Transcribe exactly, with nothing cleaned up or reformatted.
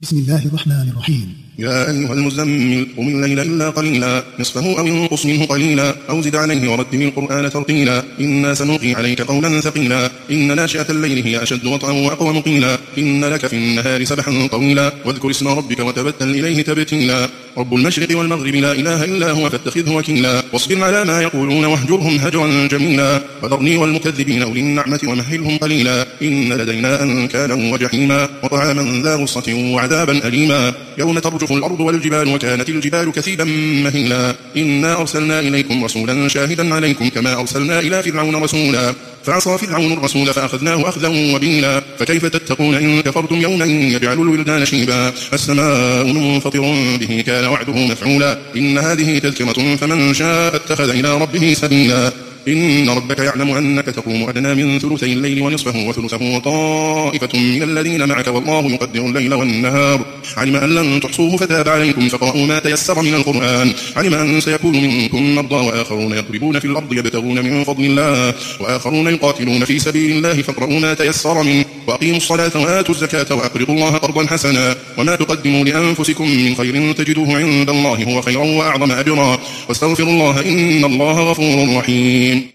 بسم الله الرحمن الرحيم. يا أيها المزمل قم الليل إلا قليلا نصفه أو انقص منه قليلا أو زد عليه ورتل القرآن ترتيلا إنا سنلقي عليك قولا ثقيلا إن ناشئة الليل هي أشد وطئا وأقوم قيلا إن لك في النهار سبحا طويلا واذكر اسم ربك وتبتل إليه تبتيلا رب المشرق والمغرب لا إله إلا هو فاتخذه وكيلا واصبر على ما يقولون واهجرهم هجرا جميلا وذرني والمكذبين أولي النعمة ومهلهم قليلا إن لدينا أنكالا وجحيما وطعاما ذا غصة وعذابا أليما يوم ترجف الأرض والجبال وكانت الجبال كثيبا مهيلا إنا أرسلنا إليكم رسولا شاهدا عليكم كما أرسلنا إلى فرعون رسولا فعصى فرعون الرسول فأخذناه أخذا وبيلا فكيف تتقون إن كفرتم يوما يجعل الولدان شيبا السماء منفطر به كان وعده مفعولا إن هذه تذكرة فمن شاء اتخذ إلى ربه سبيلا إن ربك يعلم أنك تقوم أدنى من ثلثي الليل ونصفه وثلثه وطائفة من الذين معك والله يقدر الليل والنهار علم أن لن تحصوه فتاب عليكم فقرأوا ما تيسر من القرآن علم أن سيكون منكم مرضى وآخرون يضربون في الأرض يبتغون من فضل الله وآخرون يقاتلون في سبيل الله فاقرأوا ما تيسر منه وأقيموا الصلاة وآتوا الزكاة وأقرضوا الله قرضا حسنا وما تقدموا لأنفسكم من خير تجدوه عند الله هو خيرا وأعظم أجرا واستغفروا الله إن الله غفور رحيم.